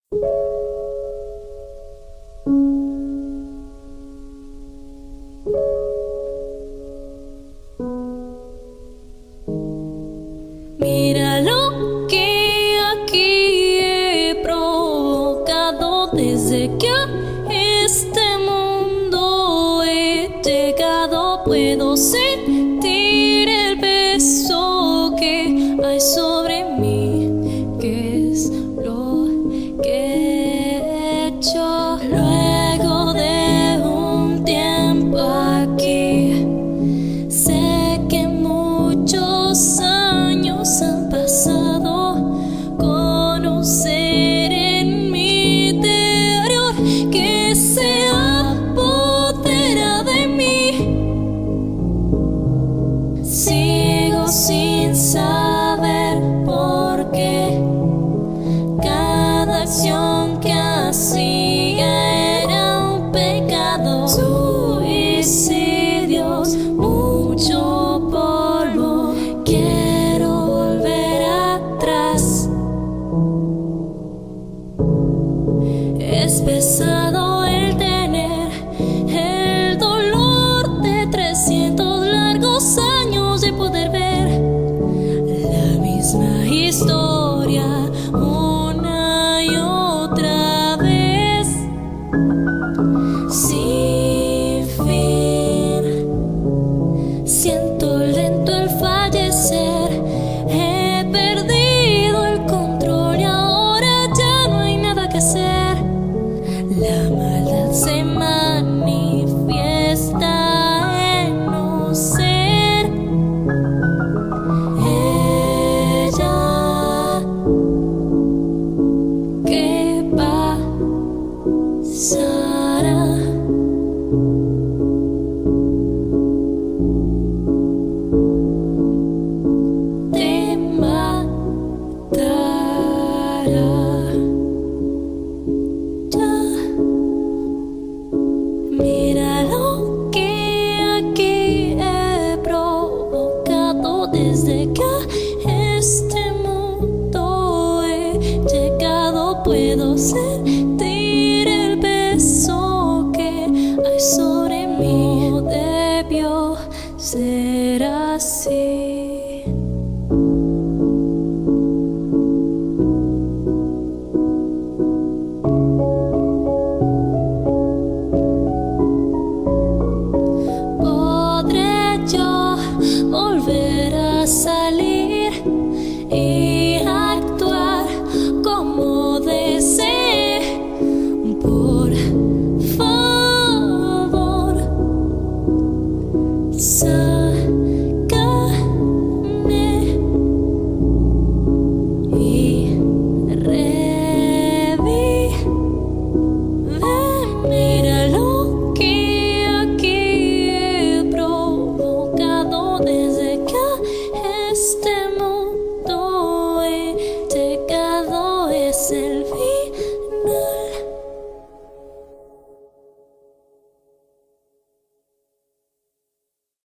Mira lo que aquí he provocado desde que a este mundo he llegado. Puedo sentir el peso que hay sobre mí, que es lo que he hecho. Luego de un tiempo aquí, sé que muchos años han pasado con un ser en mi interior que se apodera de mí. Sigo sin saber por qué cada acción que hacía era un pecado. Suicidios, mucho polvo, quiero volver atrás. Es pesado el tener el dolor de 300 largos años de poder ver la misma historia una y otra vez, sin fin. Siento lento el fallecer, he perdido el control y ahora ya no hay nada que hacer. La maldad se manifiesta en no ser ella. ¿Qué pasará? Te matará. Mira lo que aquí he provocado desde que a este mundo he llegado. Puedo sentir el peso que hay sobre mí. No debió ser así.